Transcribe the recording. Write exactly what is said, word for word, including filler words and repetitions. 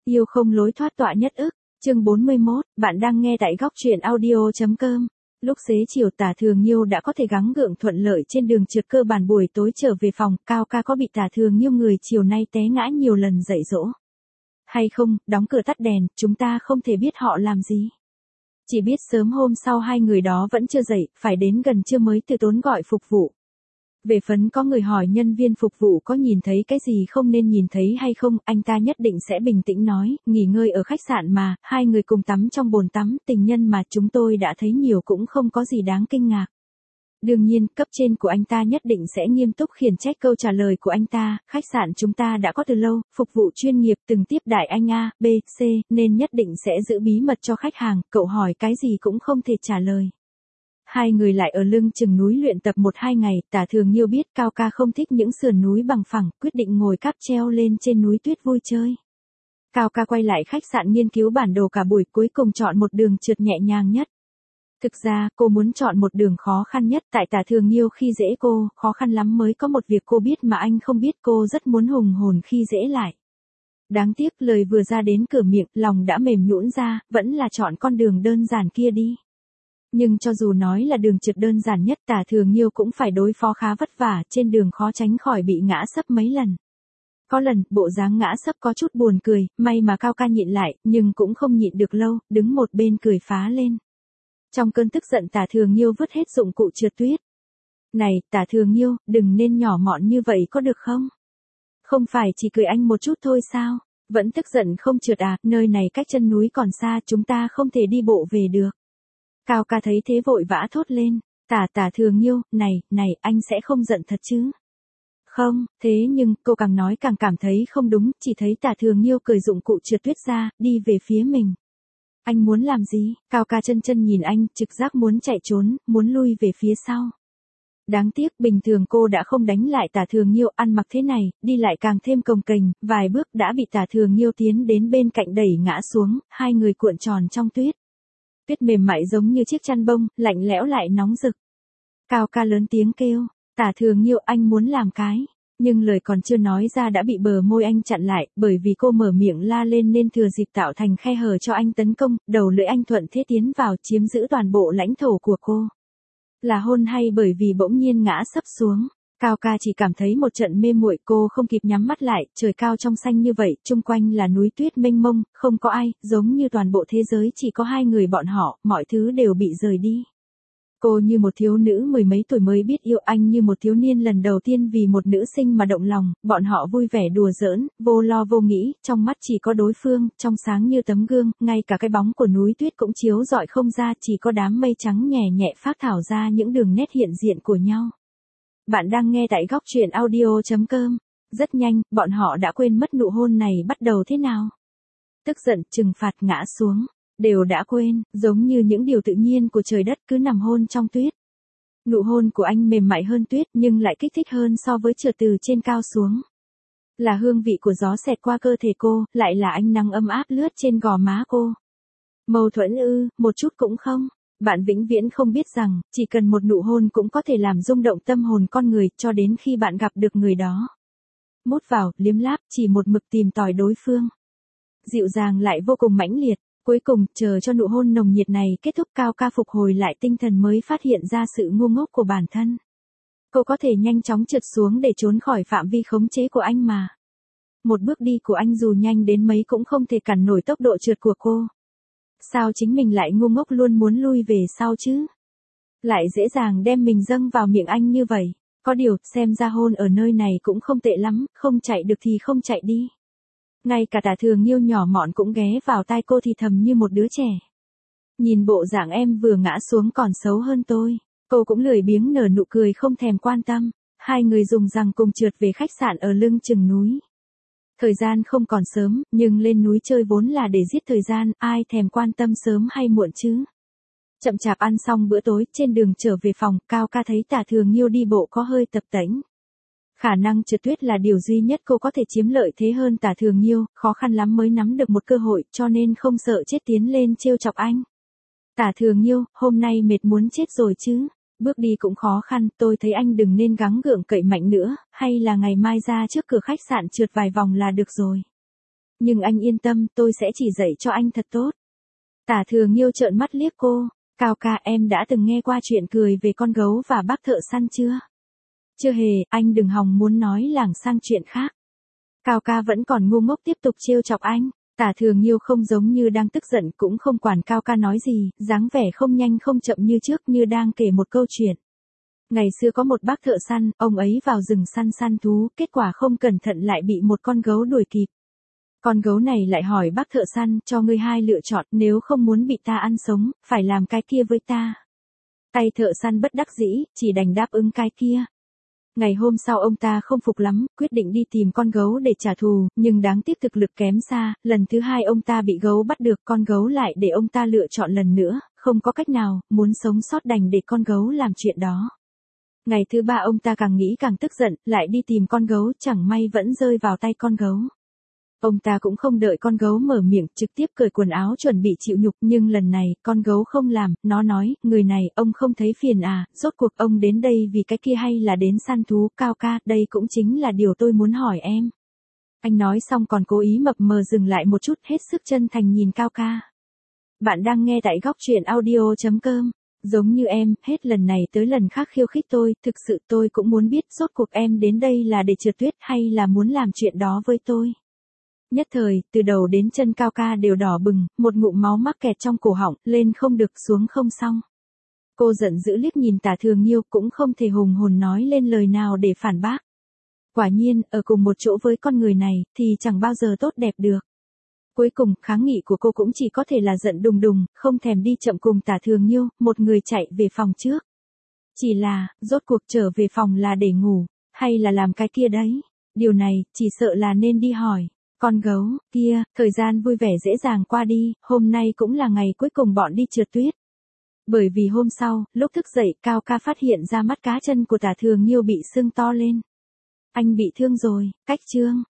Yêu không lối thoát tọa nhất ức, chương bốn mươi mốt, bạn đang nghe tại góc truyện audio.com. Lúc xế chiều Tả Thường Nhiêu đã có thể gắng gượng thuận lợi trên đường trượt cơ bản buổi tối trở về phòng, Cao ca có bị Tả Thường Nhiêu người chiều nay té ngã nhiều lần dạy dỗ. Hay không, đóng cửa tắt đèn, chúng ta không thể biết họ làm gì. Chỉ biết sớm hôm sau hai người đó vẫn chưa dậy, phải đến gần trưa mới từ tốn gọi phục vụ. Về phấn có người hỏi nhân viên phục vụ có nhìn thấy cái gì không nên nhìn thấy hay không, anh ta nhất định sẽ bình tĩnh nói, nghỉ ngơi ở khách sạn mà, hai người cùng tắm trong bồn tắm, tình nhân mà chúng tôi đã thấy nhiều cũng không có gì đáng kinh ngạc. Đương nhiên, cấp trên của anh ta nhất định sẽ nghiêm túc khiển trách câu trả lời của anh ta, khách sạn chúng ta đã có từ lâu, phục vụ chuyên nghiệp từng tiếp đại anh A, B, C, nên nhất định sẽ giữ bí mật cho khách hàng, cậu hỏi cái gì cũng không thể trả lời. Hai người lại ở lưng chừng núi luyện tập một hai ngày, Tả Thường Nhiêu biết Cao ca không thích những sườn núi bằng phẳng, quyết định ngồi cáp treo lên trên núi tuyết vui chơi. Cao ca quay lại khách sạn nghiên cứu bản đồ cả buổi, cuối cùng chọn một đường trượt nhẹ nhàng nhất. Thực ra, cô muốn chọn một đường khó khăn nhất, tại Tả Thường Nhiêu khi dễ cô, khó khăn lắm mới có một việc cô biết mà anh không biết, cô rất muốn hùng hồn khi dễ lại. Đáng tiếc lời vừa ra đến cửa miệng, lòng đã mềm nhũn ra, vẫn là chọn con đường đơn giản kia đi. Nhưng cho dù nói là đường trượt đơn giản nhất, Tả Thường Nhiêu cũng phải đối phó khá vất vả, trên đường khó tránh khỏi bị ngã sấp mấy lần. Có lần, bộ dáng ngã sấp có chút buồn cười, may mà Cao ca nhịn lại, nhưng cũng không nhịn được lâu, đứng một bên cười phá lên. Trong cơn tức giận Tả Thường Nhiêu vứt hết dụng cụ trượt tuyết. Này, Tả Thường Nhiêu, đừng nên nhỏ mọn như vậy có được không? Không phải chỉ cười anh một chút thôi sao? Vẫn tức giận không trượt à, nơi này cách chân núi còn xa, chúng ta không thể đi bộ về được. Cao ca thấy thế vội vã thốt lên, Tả Tả Thường Nhiêu, này, này, anh sẽ không giận thật chứ? Không, thế nhưng, cô càng nói càng cảm thấy không đúng, chỉ thấy Tả Thường Nhiêu cởi dụng cụ trượt tuyết ra, đi về phía mình. Anh muốn làm gì? Cao ca chân chân nhìn anh, trực giác muốn chạy trốn, muốn lui về phía sau. Đáng tiếc, bình thường cô đã không đánh lại Tả Thường Nhiêu, ăn mặc thế này, đi lại càng thêm cồng kềnh, vài bước đã bị Tả Thường Nhiêu tiến đến bên cạnh đẩy ngã xuống, hai người cuộn tròn trong tuyết. Tuyết mềm mại giống như chiếc chăn bông, lạnh lẽo lại nóng rực. Cao ca lớn tiếng kêu, Tả Thường Nhiêu, anh muốn làm cái. Nhưng lời còn chưa nói ra đã bị bờ môi anh chặn lại, bởi vì cô mở miệng la lên nên thừa dịp tạo thành khe hở cho anh tấn công, đầu lưỡi anh thuận thế tiến vào chiếm giữ toàn bộ lãnh thổ của cô. Là hôn hay bởi vì bỗng nhiên ngã sấp xuống. Cao ca chỉ cảm thấy một trận mê muội, cô không kịp nhắm mắt lại, trời cao trong xanh như vậy, chung quanh là núi tuyết mênh mông, không có ai, giống như toàn bộ thế giới chỉ có hai người bọn họ, mọi thứ đều bị rời đi. Cô như một thiếu nữ mười mấy tuổi mới biết yêu, anh như một thiếu niên lần đầu tiên vì một nữ sinh mà động lòng, bọn họ vui vẻ đùa giỡn, vô lo vô nghĩ, trong mắt chỉ có đối phương, trong sáng như tấm gương, ngay cả cái bóng của núi tuyết cũng chiếu rọi không ra, chỉ có đám mây trắng nhẹ nhẹ phác thảo ra những đường nét hiện diện của nhau. Bạn đang nghe tại góc truyện audio.com. Rất nhanh, bọn họ đã quên mất nụ hôn này bắt đầu thế nào. Tức giận, trừng phạt, ngã xuống. Đều đã quên, giống như những điều tự nhiên của trời đất cứ nằm hôn trong tuyết. Nụ hôn của anh mềm mại hơn tuyết nhưng lại kích thích hơn so với trượt từ trên cao xuống. Là hương vị của gió xẹt qua cơ thể cô, lại là ánh nắng ấm áp lướt trên gò má cô. Mâu thuẫn ư, một chút cũng không. Bạn vĩnh viễn không biết rằng, chỉ cần một nụ hôn cũng có thể làm rung động tâm hồn con người cho đến khi bạn gặp được người đó. Mút vào, liếm láp, chỉ một mực tìm tòi đối phương. Dịu dàng lại vô cùng mãnh liệt. Cuối cùng, chờ cho nụ hôn nồng nhiệt này kết thúc, Cao ca phục hồi lại tinh thần mới phát hiện ra sự ngu ngốc của bản thân. Cô có thể nhanh chóng trượt xuống để trốn khỏi phạm vi khống chế của anh mà. Một bước đi của anh dù nhanh đến mấy cũng không thể cản nổi tốc độ trượt của cô. Sao chính mình lại ngu ngốc luôn muốn lui về sau chứ? Lại dễ dàng đem mình dâng vào miệng anh như vậy. Có điều, xem ra hôn ở nơi này cũng không tệ lắm, không chạy được thì không chạy đi. Ngay cả Tả Thường Nhiêu nhỏ mọn cũng ghé vào tai cô thì thầm như một đứa trẻ. Nhìn bộ dạng em vừa ngã xuống còn xấu hơn tôi. Cô cũng lười biếng nở nụ cười không thèm quan tâm. Hai người dùng rằng cùng trượt về khách sạn ở lưng chừng núi. Thời gian không còn sớm, nhưng lên núi chơi vốn là để giết thời gian, ai thèm quan tâm sớm hay muộn chứ. Chậm chạp ăn xong bữa tối, trên đường trở về phòng, Cao ca thấy Tả Thường Nhiêu đi bộ có hơi tập tễnh. Khả năng trượt tuyết là điều duy nhất cô có thể chiếm lợi thế hơn Tả Thường Nhiêu, khó khăn lắm mới nắm được một cơ hội, cho nên không sợ chết tiến lên trêu chọc anh. Tả Thường Nhiêu, hôm nay mệt muốn chết rồi chứ, bước đi cũng khó khăn, tôi thấy anh đừng nên gắng gượng cậy mạnh nữa, hay là ngày mai ra trước cửa khách sạn trượt vài vòng là được rồi. Nhưng anh yên tâm, tôi sẽ chỉ dạy cho anh thật tốt. Tả Thừa Nghiêu trợn mắt liếc cô, Cao ca em đã từng nghe qua chuyện cười về con gấu và bác thợ săn chưa? Chưa hề, anh đừng hòng muốn nói lảng sang chuyện khác. Cao ca vẫn còn ngu ngốc tiếp tục trêu chọc anh. Tả Thừa Nghiêu không giống như đang tức giận cũng không quản Cao ca nói gì, dáng vẻ không nhanh không chậm như trước như đang kể một câu chuyện. Ngày xưa có một bác thợ săn, ông ấy vào rừng săn săn thú, kết quả không cẩn thận lại bị một con gấu đuổi kịp. Con gấu này lại hỏi bác thợ săn, cho ngươi hai lựa chọn, nếu không muốn bị ta ăn sống, phải làm cái kia với ta. Tay thợ săn bất đắc dĩ, chỉ đành đáp ứng cái kia. Ngày hôm sau ông ta không phục lắm, quyết định đi tìm con gấu để trả thù, nhưng đáng tiếc thực lực kém xa, lần thứ hai ông ta bị gấu bắt được, con gấu lại để ông ta lựa chọn lần nữa, không có cách nào, muốn sống sót đành để con gấu làm chuyện đó. Ngày thứ ba ông ta càng nghĩ càng tức giận, lại đi tìm con gấu, chẳng may vẫn rơi vào tay con gấu. Ông ta cũng không đợi con gấu mở miệng, trực tiếp cởi quần áo chuẩn bị chịu nhục, nhưng lần này, con gấu không làm, nó nói, người này, ông không thấy phiền à, rốt cuộc ông đến đây vì cái kia hay là đến săn thú, Cao ca, đây cũng chính là điều tôi muốn hỏi em. Anh nói xong còn cố ý mập mờ dừng lại một chút, hết sức chân thành nhìn Cao ca. Bạn đang nghe tại góc truyện audio chấm com. Giống như em, hết lần này tới lần khác khiêu khích tôi, thực sự tôi cũng muốn biết, rốt cuộc em đến đây là để trượt tuyết hay là muốn làm chuyện đó với tôi. Nhất thời, từ đầu đến chân Cao ca đều đỏ bừng, một ngụm máu mắc kẹt trong cổ họng, lên không được xuống không xong. Cô giận dữ liếc nhìn Tả Thừa Nghiêu cũng không thể hùng hồn nói lên lời nào để phản bác. Quả nhiên, ở cùng một chỗ với con người này, thì chẳng bao giờ tốt đẹp được. Cuối cùng, kháng nghị của cô cũng chỉ có thể là giận đùng đùng, không thèm đi chậm cùng Tả Thừa Nghiêu, một người chạy về phòng trước. Chỉ là, rốt cuộc trở về phòng là để ngủ, hay là làm cái kia đấy? Điều này, chỉ sợ là nên đi hỏi. Con gấu, kia, thời gian vui vẻ dễ dàng qua đi, hôm nay cũng là ngày cuối cùng bọn đi trượt tuyết. Bởi vì hôm sau, lúc thức dậy, Cao ca phát hiện ra mắt cá chân của Tả Thừa Nghiêu bị sưng to lên. Anh bị thương rồi, cách chương.